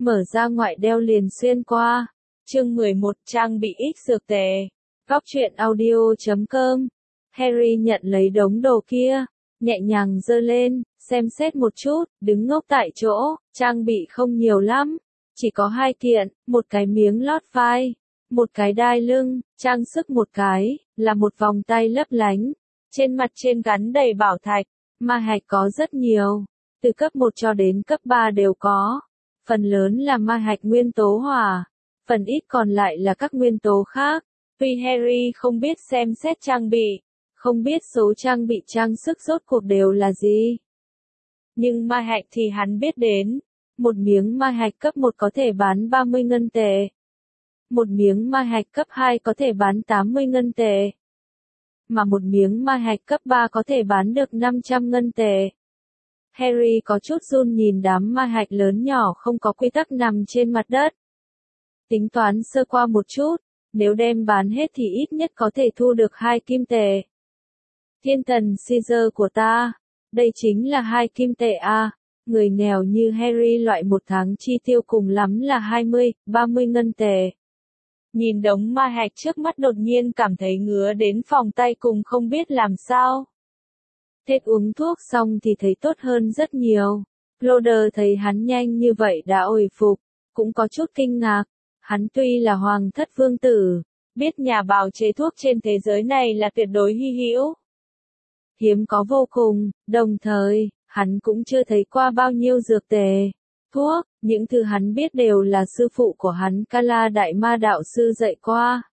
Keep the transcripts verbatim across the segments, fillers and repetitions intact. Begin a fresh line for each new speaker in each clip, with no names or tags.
mở ra ngoại đeo liền xuyên qua. Chương mười một trang bị ích dược tề. Góc truyện audio chấm com. Harry nhận lấy đống đồ kia, nhẹ nhàng giơ lên, xem xét một chút, đứng ngốc tại chỗ, trang bị không nhiều lắm, chỉ có hai kiện, một cái miếng lót vai, một cái đai lưng, trang sức một cái, là một vòng tay lấp lánh, trên mặt trên gắn đầy bảo thạch, ma hạch có rất nhiều, từ cấp một cho đến cấp ba đều có, phần lớn là ma hạch nguyên tố hỏa, phần ít còn lại là các nguyên tố khác. Tuy Harry không biết xem xét trang bị, không biết số trang bị trang sức rốt cuộc đều là gì, nhưng ma hạch thì hắn biết đến. Một miếng ma hạch cấp một có thể bán ba mươi ngân tệ. Một miếng ma hạch cấp hai có thể bán tám mươi ngân tệ. Mà một miếng ma hạch cấp ba có thể bán được năm trăm ngân tệ. Harry có chút run nhìn đám ma hạch lớn nhỏ không có quy tắc nằm trên mặt đất. Tính toán sơ qua một chút, nếu đem bán hết thì ít nhất có thể thu được hai kim tệ. Thiên thần Caesar của ta, đây chính là hai kim tệ a. Người nghèo như Harry loại một tháng chi tiêu cùng lắm là hai mươi, ba mươi ngân tệ. Nhìn đống ma hạch trước mắt đột nhiên cảm thấy ngứa đến phòng tay cùng không biết làm sao. Hết uống thuốc xong thì thấy tốt hơn rất nhiều. Cloder thấy hắn nhanh như vậy đã hồi phục, cũng có chút kinh ngạc. Hắn tuy là hoàng thất vương tử, biết nhà bào chế thuốc trên thế giới này là tuyệt đối hy hữu, hiếm có vô cùng, đồng thời, hắn cũng chưa thấy qua bao nhiêu dược tề, thuốc, những thứ hắn biết đều là sư phụ của hắn Kala đại ma đạo sư dạy qua.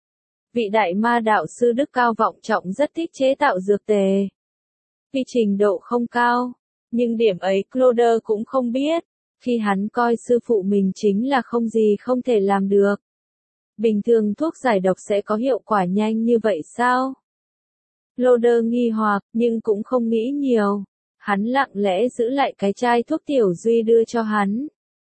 Vị đại ma đạo sư đức cao vọng trọng rất thích chế tạo dược tề. Tuy trình độ không cao, nhưng điểm ấy Cloder cũng không biết, khi hắn coi sư phụ mình chính là không gì không thể làm được. Bình thường thuốc giải độc sẽ có hiệu quả nhanh như vậy sao? Cloder nghi hoặc, nhưng cũng không nghĩ nhiều. Hắn lặng lẽ giữ lại cái chai thuốc Tiểu Duy đưa cho hắn.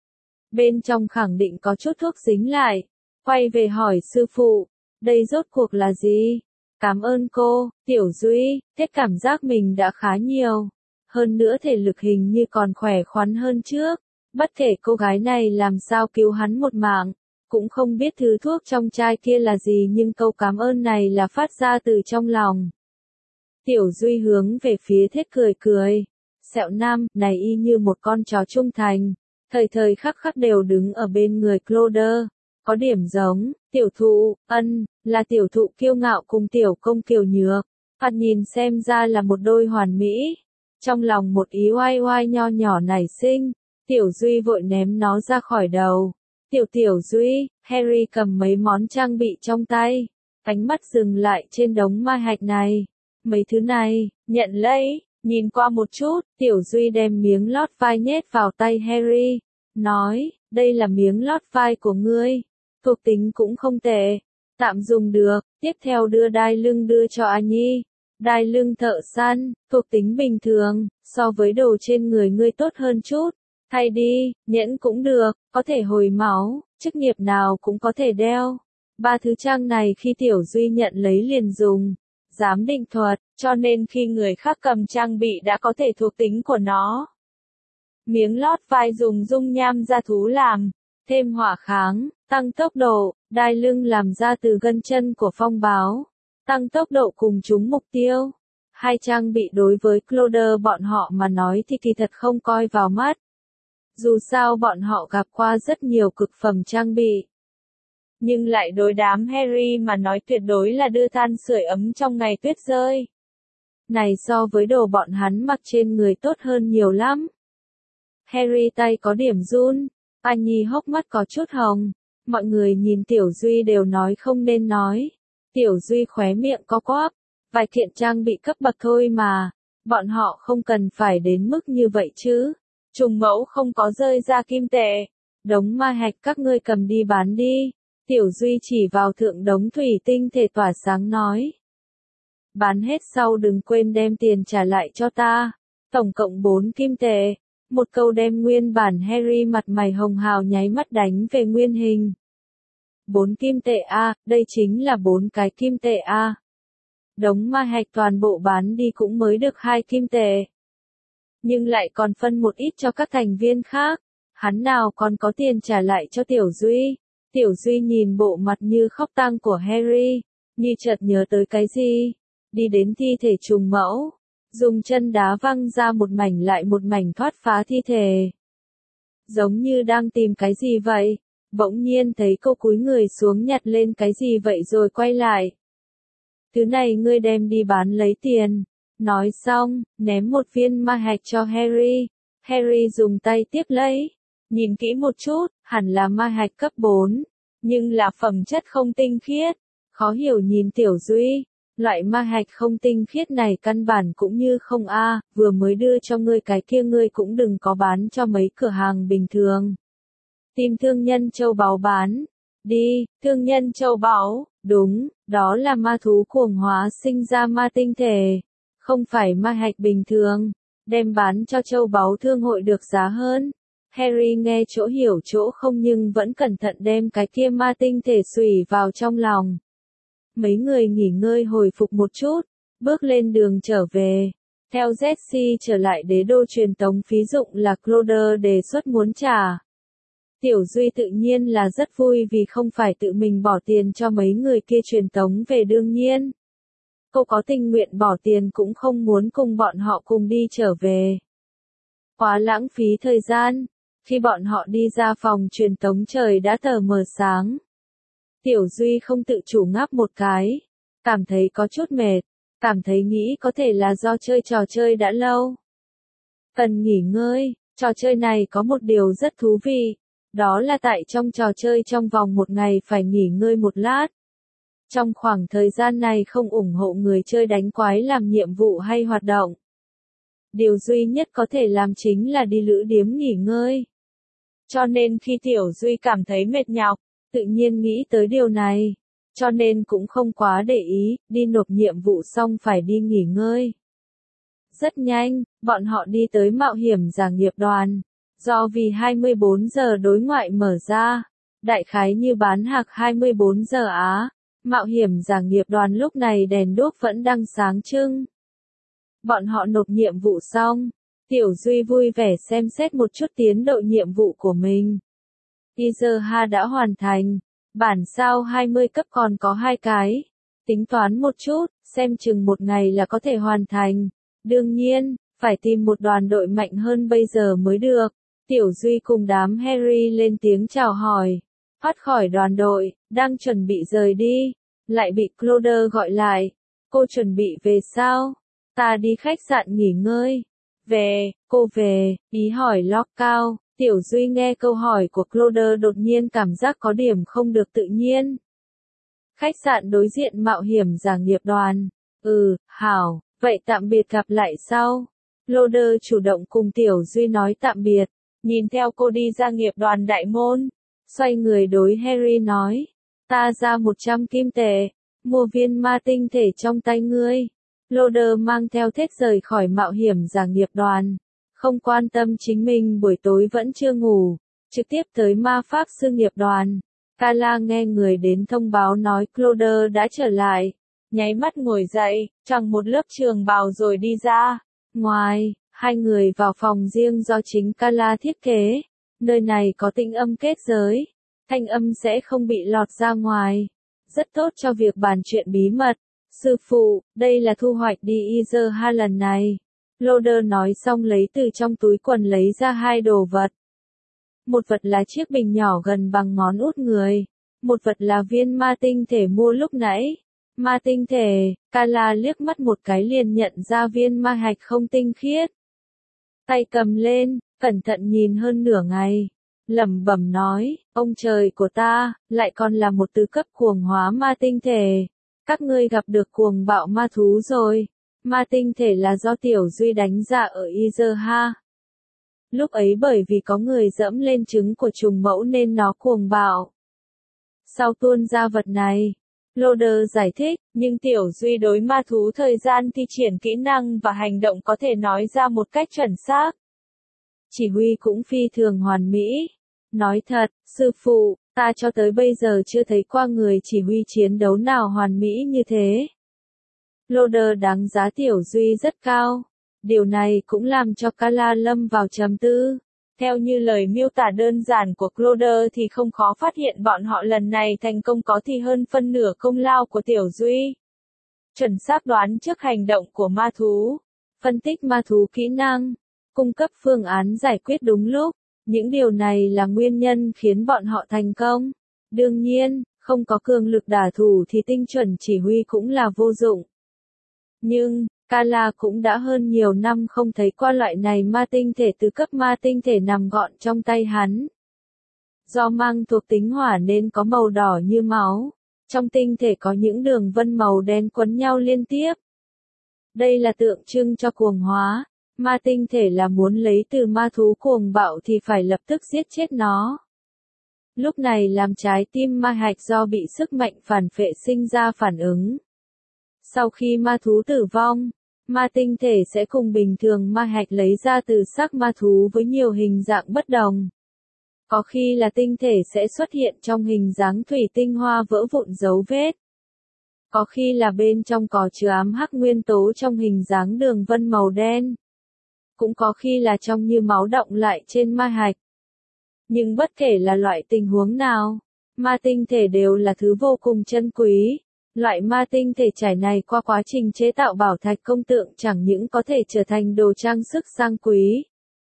Bên trong khẳng định có chút thuốc dính lại. Quay về hỏi sư phụ, đây rốt cuộc là gì? Cảm ơn cô, Tiểu Duy, thế cảm giác mình đã khá nhiều. Hơn nữa thể lực hình như còn khỏe khoắn hơn trước. Bất kể cô gái này làm sao cứu hắn một mạng, cũng không biết thứ thuốc trong chai kia là gì nhưng câu cảm ơn này là phát ra từ trong lòng. Tiểu Duy hướng về phía Thiết cười cười. Sẹo nam, này y như một con chó trung thành, thời thời khắc khắc đều đứng ở bên người Cloder. Có điểm giống, tiểu thụ, ân, là tiểu thụ kiêu ngạo cùng tiểu công kiều nhược. Phạt nhìn xem ra là một đôi hoàn mỹ. Trong lòng một ý oai oai nho nhỏ nảy sinh, Tiểu Duy vội ném nó ra khỏi đầu. Tiểu Tiểu Duy, Harry cầm mấy món trang bị trong tay, ánh mắt dừng lại trên đống ma hạch này. Mấy thứ này, nhận lấy, nhìn qua một chút, Tiểu Duy đem miếng lót vai nhét vào tay Harry, nói, đây là miếng lót vai của ngươi, thuộc tính cũng không tệ, tạm dùng được, tiếp theo đưa đai lưng đưa cho A Nhi, đai lưng thợ săn, thuộc tính bình thường, so với đồ trên người ngươi tốt hơn chút, thay đi, nhẫn cũng được, có thể hồi máu, chức nghiệp nào cũng có thể đeo, ba thứ trang này khi Tiểu Duy nhận lấy liền dùng. Giám định thuật, cho nên khi người khác cầm trang bị đã có thể thuộc tính của nó. Miếng lót vai dùng dung nham da thú làm, thêm hỏa kháng, tăng tốc độ, đai lưng làm ra từ gân chân của phong báo, tăng tốc độ cùng trúng mục tiêu. Hai trang bị đối với Cloder bọn họ mà nói thì kỳ thật không coi vào mắt. Dù sao bọn họ gặp qua rất nhiều cực phẩm trang bị. Nhưng lại đối đám Harry mà nói tuyệt đối là đưa than sưởi ấm trong ngày tuyết rơi. Này so với đồ bọn hắn mặc trên người tốt hơn nhiều lắm. Harry tay có điểm run, Annie hốc mắt có chút hồng, mọi người nhìn Tiểu Duy đều nói không nên nói. Tiểu Duy khóe miệng có quắp, vài kiện trang bị cấp bậc thôi mà, bọn họ không cần phải đến mức như vậy chứ. Trùng mẫu không có rơi ra kim tệ, đống ma hạch các ngươi cầm đi bán đi. Tiểu Duy chỉ vào thượng đống thủy tinh thể tỏa sáng nói. Bán hết sau đừng quên đem tiền trả lại cho ta. Tổng cộng bốn kim tệ. Một câu đem nguyên bản Harry mặt mày hồng hào nháy mắt đánh về nguyên hình. Bốn kim tệ A, đây chính là bốn cái kim tệ A. Đống ma hạch toàn bộ bán đi cũng mới được hai kim tệ. Nhưng lại còn phân một ít cho các thành viên khác. hắn nào còn có tiền trả lại cho Tiểu Duy. Tiểu Duy nhìn bộ mặt như khóc tang của Harry, như chợt nhớ tới cái gì, đi đến thi thể trùng mẫu, dùng chân đá văng ra một mảnh lại một mảnh thoát phá thi thể. Giống như đang tìm cái gì vậy, bỗng nhiên thấy cô cúi người xuống nhặt lên cái gì vậy rồi quay lại. Thứ này ngươi đem đi bán lấy tiền. Nói xong, ném một viên ma hạch cho Harry. Harry dùng tay tiếp lấy. Nhìn kỹ một chút, hẳn là ma hạch cấp bốn. Nhưng là phẩm chất không tinh khiết. Khó hiểu nhìn Tiểu Duy. Loại ma hạch không tinh khiết này căn bản cũng như không a, vừa mới đưa cho ngươi cái kia ngươi cũng đừng có bán cho mấy cửa hàng bình thường. Tìm thương nhân châu báu bán. Đi, thương nhân châu báu, đúng, đó là ma thú cuồng hóa sinh ra ma tinh thể. Không phải ma hạch bình thường, đem bán cho châu báu thương hội được giá hơn. Harry nghe chỗ hiểu chỗ không nhưng vẫn cẩn thận đem cái kia ma tinh thể xùy vào trong lòng. Mấy người nghỉ ngơi hồi phục một chút, bước lên đường trở về. Theo Jessie trở lại đế đô truyền tống phí dụng là Claude đề xuất muốn trả. Tiểu Duy tự nhiên là rất vui vì không phải tự mình bỏ tiền cho mấy người kia truyền tống về đương nhiên. Cô có tình nguyện bỏ tiền cũng không muốn cùng bọn họ cùng đi trở về. Quá lãng phí thời gian, khi bọn họ đi ra phòng truyền tống trời đã tờ mờ sáng. Tiểu Duy không tự chủ ngáp một cái, cảm thấy có chút mệt, cảm thấy nghĩ có thể là do chơi trò chơi đã lâu. Cần nghỉ ngơi, trò chơi này có một điều rất thú vị, đó là tại trong trò chơi trong vòng một ngày phải nghỉ ngơi một lát. Trong khoảng thời gian này không ủng hộ người chơi đánh quái làm nhiệm vụ hay hoạt động. Điều duy nhất có thể làm chính là đi lữ điếm nghỉ ngơi. Cho nên khi Tiểu Duy cảm thấy mệt nhọc, tự nhiên nghĩ tới điều này. Cho nên cũng không quá để ý, đi nộp nhiệm vụ xong phải đi nghỉ ngơi. Rất nhanh, bọn họ đi tới mạo hiểm giả nghiệp đoàn. Do vì hai mươi bốn giờ đối ngoại mở ra, đại khái như bán hạc hai mươi bốn giờ Á. Mạo hiểm giả nghiệp đoàn lúc này đèn đuốc vẫn đang sáng trưng. Bọn họ nộp nhiệm vụ xong, Tiểu Duy vui vẻ xem xét một chút tiến độ nhiệm vụ của mình. Izuha đã hoàn thành, bản sao hai mươi cấp còn có hai cái. Tính toán một chút, xem chừng một ngày là có thể hoàn thành. Đương nhiên, phải tìm một đoàn đội mạnh hơn bây giờ mới được. Tiểu Duy cùng đám Harry lên tiếng chào hỏi. Thoát khỏi đoàn đội, đang chuẩn bị rời đi, lại bị Claude gọi lại. Cô chuẩn bị về sao? Ta đi khách sạn nghỉ ngơi. Về, cô về, ý hỏi lót cao. Tiểu Duy nghe câu hỏi của Claude đột nhiên cảm giác có điểm không được tự nhiên. Khách sạn đối diện mạo hiểm giả nghiệp đoàn. Ừ, hảo, vậy tạm biệt gặp lại sau. Claude chủ động cùng Tiểu Duy nói tạm biệt, nhìn theo cô đi ra nghiệp đoàn đại môn. Xoay người đối Harry nói, ta ra một trăm kim tệ, mua viên ma tinh thể trong tay ngươi. Claude mang theo thết rời khỏi mạo hiểm giả nghiệp đoàn, không quan tâm chính mình buổi tối vẫn chưa ngủ, trực tiếp tới ma pháp sư nghiệp đoàn. Kala nghe người đến thông báo nói Claude đã trở lại, nháy mắt ngồi dậy, chẳng một lớp trường bào rồi đi ra. Ngoài, hai người vào phòng riêng do chính Kala thiết kế. Nơi này có tĩnh âm kết giới, thanh âm sẽ không bị lọt ra ngoài, rất tốt cho việc bàn chuyện bí mật. Sư phụ, đây là thu hoạch đi Izuha lần này. Claude nói xong lấy từ trong túi quần lấy ra hai đồ vật. Một vật là chiếc bình nhỏ gần bằng ngón út người, một vật là viên ma tinh thể mua lúc nãy. Ma tinh thể, Kala liếc mắt một cái liền nhận ra viên ma hạch không tinh khiết. Tay cầm lên, cẩn thận nhìn hơn nửa ngày, lẩm bẩm nói, ông trời của ta, lại còn là một tứ cấp cuồng hóa ma tinh thể. Các ngươi gặp được cuồng bạo ma thú rồi. Ma tinh thể là do Tiểu Duy đánh ra ở Izuha. Lúc ấy bởi vì có người dẫm lên trứng của trùng mẫu nên nó cuồng bạo. Sau tuôn ra vật này, Claude giải thích, nhưng Tiểu Duy đối ma thú thời gian thi triển kỹ năng và hành động có thể nói ra một cách chuẩn xác. Chỉ huy cũng phi thường hoàn mỹ. Nói thật, sư phụ, ta cho tới bây giờ chưa thấy qua người chỉ huy chiến đấu nào hoàn mỹ như thế. Claude đánh giá Tiểu Duy rất cao. Điều này cũng làm cho Kala lâm vào trầm tư. Theo như lời miêu tả đơn giản của Cloder thì không khó phát hiện bọn họ lần này thành công có thì hơn phân nửa công lao của Tiểu Duy. Chuẩn xác đoán trước hành động của ma thú, phân tích ma thú kỹ năng, cung cấp phương án giải quyết đúng lúc, những điều này là nguyên nhân khiến bọn họ thành công. Đương nhiên, không có cường lực đả thủ thì tinh chuẩn chỉ huy cũng là vô dụng. Nhưng, Kala cũng đã hơn nhiều năm không thấy qua loại này ma tinh thể từ cấp ma tinh thể nằm gọn trong tay hắn. Do mang thuộc tính hỏa nên có màu đỏ như máu, trong tinh thể có những đường vân màu đen quấn nhau liên tiếp. Đây là tượng trưng cho cuồng hóa, ma tinh thể là muốn lấy từ ma thú cuồng bạo thì phải lập tức giết chết nó. Lúc này làm trái tim ma hạch do bị sức mạnh phản phệ sinh ra phản ứng. Sau khi ma thú tử vong, ma tinh thể sẽ cùng bình thường ma hạch lấy ra từ xác ma thú với nhiều hình dạng bất đồng. Có khi là tinh thể sẽ xuất hiện trong hình dáng thủy tinh hoa vỡ vụn dấu vết. Có khi là bên trong có chứa ám hắc nguyên tố trong hình dáng đường vân màu đen. Cũng có khi là trong như máu đọng lại trên ma hạch. Nhưng bất kể là loại tình huống nào, ma tinh thể đều là thứ vô cùng chân quý. Loại ma tinh thể trải này qua quá trình chế tạo bảo thạch công tượng chẳng những có thể trở thành đồ trang sức sang quý,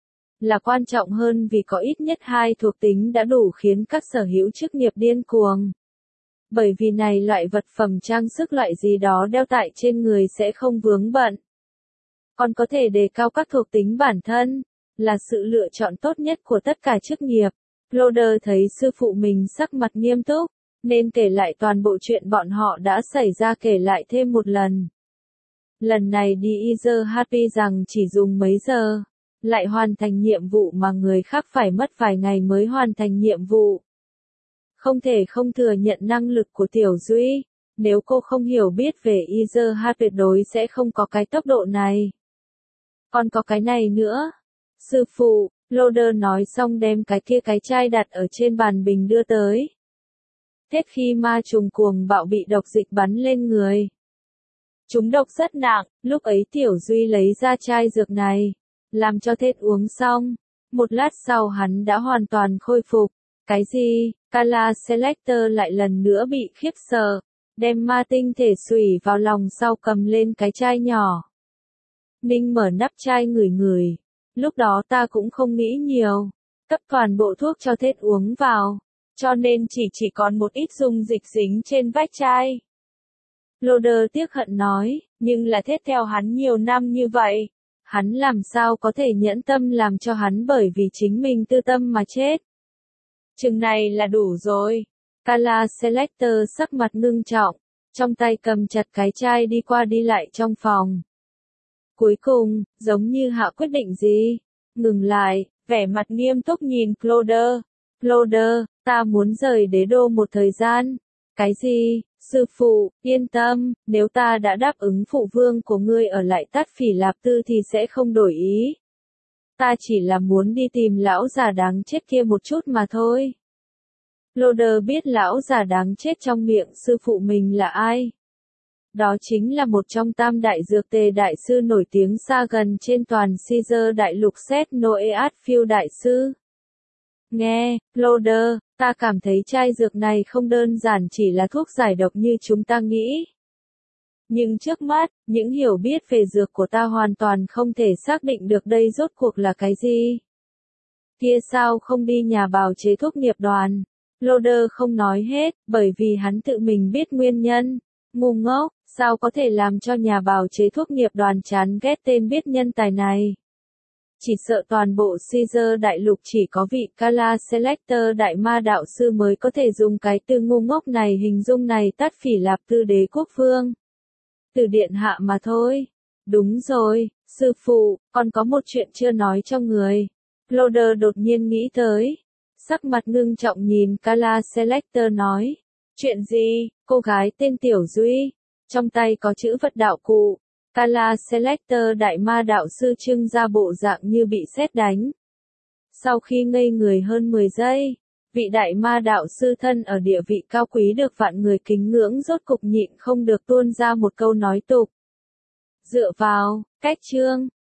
là quan trọng hơn vì có ít nhất hai thuộc tính đã đủ khiến các sở hữu chức nghiệp điên cuồng. Bởi vì này loại vật phẩm trang sức loại gì đó đeo tại trên người sẽ không vướng bận. Còn có thể đề cao các thuộc tính bản thân, là sự lựa chọn tốt nhất của tất cả chức nghiệp. Cloder thấy sư phụ mình sắc mặt nghiêm túc, nên kể lại toàn bộ chuyện bọn họ đã xảy ra kể lại thêm một lần. Lần này đi Ether Happy rằng chỉ dùng mấy giờ, lại hoàn thành nhiệm vụ mà người khác phải mất vài ngày mới hoàn thành nhiệm vụ. Không thể không thừa nhận năng lực của Tiểu Duy, nếu cô không hiểu biết về Ether Happy tuyệt đối sẽ không có cái tốc độ này. Còn có cái này nữa. Sư phụ, Cloder nói xong đem cái kia cái chai đặt ở trên bàn bình đưa tới. Hết khi ma trùng cuồng bạo bị độc dịch bắn lên người. Chúng độc rất nặng, lúc ấy Tiểu Duy lấy ra chai dược này, làm cho Thết uống xong. Một lát sau hắn đã hoàn toàn khôi phục. Cái gì? Kala Selector lại lần nữa bị khiếp sợ, đem ma tinh thể xùy vào lòng sau cầm lên cái chai nhỏ. Ninh mở nắp chai ngửi ngửi. Lúc đó ta cũng không nghĩ nhiều, cấp toàn bộ thuốc cho Thết uống vào, cho nên chỉ chỉ còn một ít dung dịch dính trên vách chai. Cloder tiếc hận nói, nhưng là Thết theo hắn nhiều năm như vậy, hắn làm sao có thể nhẫn tâm làm cho hắn bởi vì chính mình tư tâm mà chết. Chừng này là đủ rồi. Kala Selector sắc mặt ngưng trọng, trong tay cầm chặt cái chai đi qua đi lại trong phòng. Cuối cùng, giống như hạ quyết định gì, ngừng lại, vẻ mặt nghiêm túc nhìn Cloder. Cloder, ta muốn rời đế đô một thời gian. Cái gì? Sư phụ, yên tâm, nếu ta đã đáp ứng phụ vương của ngươi ở lại Tát Phỉ Lạp Tư thì sẽ không đổi ý. Ta chỉ là muốn đi tìm lão già đáng chết kia một chút mà thôi. Cloder biết lão già đáng chết trong miệng sư phụ mình là ai. Đó chính là một trong tam đại dược tề đại sư nổi tiếng xa gần trên toàn Caesar đại lục Seth Noeat Phiêu đại sư. Nghe, Cloder, ta cảm thấy chai dược này không đơn giản chỉ là thuốc giải độc như chúng ta nghĩ. Nhưng trước mắt, những hiểu biết về dược của ta hoàn toàn không thể xác định được đây rốt cuộc là cái gì. Kia sao không đi nhà bào chế thuốc nghiệp đoàn? Cloder không nói hết, bởi vì hắn tự mình biết nguyên nhân. Ngu ngốc, sao có thể làm cho nhà bào chế thuốc nghiệp đoàn chán ghét tên biết nhân tài này. Chỉ sợ toàn bộ Caesar đại lục chỉ có vị Kala Selector đại ma đạo sư mới có thể dùng cái từ ngu ngốc này hình dung này Tát Phỉ Lạp Tư đế quốc vương. Từ điện hạ mà thôi. Đúng rồi, sư phụ, còn có một chuyện chưa nói cho người. Cloder đột nhiên nghĩ tới. Sắc mặt ngưng trọng nhìn Kala Selector nói. Chuyện gì? Cô gái tên Tiểu Duy. Trong tay có chữ vật đạo cụ. Kala Selector đại ma đạo sư trưng ra bộ dạng như bị sét đánh. Sau khi ngây người hơn mười giây, vị đại ma đạo sư thân ở địa vị cao quý được vạn người kính ngưỡng rốt cục nhịn không được tuôn ra một câu nói tục. Dựa vào, cách chương,